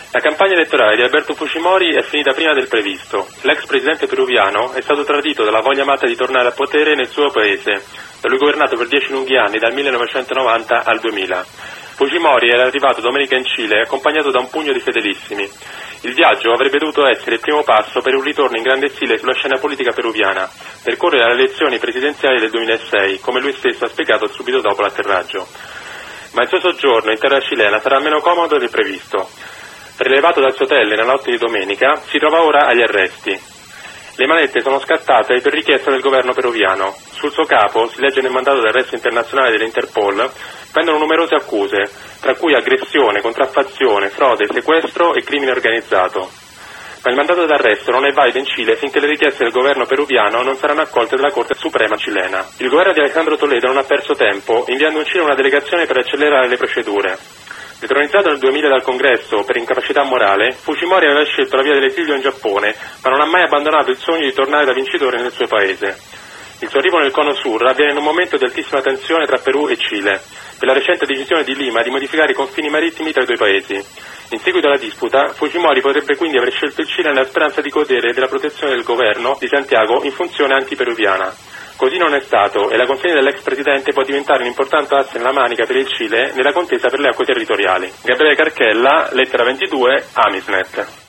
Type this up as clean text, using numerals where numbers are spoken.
La campagna elettorale di Alberto Fujimori è finita prima del previsto. L'ex presidente peruviano è stato tradito dalla voglia matta di tornare al potere nel suo paese, da lui governato per 10 lunghi anni, dal 1990 al 2000. Fujimori era arrivato domenica in Cile accompagnato da un pugno di fedelissimi. Il viaggio avrebbe dovuto essere il primo passo per un ritorno in grande stile sulla scena politica peruviana, per correre alle elezioni presidenziali del 2006, come lui stesso ha spiegato subito dopo l'atterraggio. Ma il suo soggiorno in terra cilena sarà meno comodo del previsto. Rilevato dal suo hotel nella notte di domenica, si trova ora agli arresti. Le manette sono scattate per richiesta del governo peruviano. Sul suo capo, si legge nel mandato d'arresto internazionale dell'Interpol, pendono numerose accuse, tra cui aggressione, contraffazione, frode, sequestro e crimine organizzato. Ma il mandato d'arresto non è valido in Cile finché le richieste del governo peruviano non saranno accolte dalla Corte Suprema cilena. Il governo di Alejandro Toledo non ha perso tempo, inviando in Cile una delegazione per accelerare le procedure. Detronizzato nel 2000 dal Congresso per incapacità morale, Fujimori aveva scelto la via dell'esilio in Giappone, ma non ha mai abbandonato il sogno di tornare da vincitore nel suo paese. Il suo arrivo nel Cono Sur avviene in un momento di altissima tensione tra Perù e Cile, per la recente decisione di Lima di modificare i confini marittimi tra i due paesi. In seguito alla disputa, Fujimori potrebbe quindi aver scelto il Cile nella speranza di godere della protezione del governo di Santiago in funzione antiperuviana. Così non è stato e la consegna dell'ex presidente può diventare un importante asse nella manica per il Cile nella contesa per le acque territoriali. Gabriele Carchella, lettera 22, Amisnet.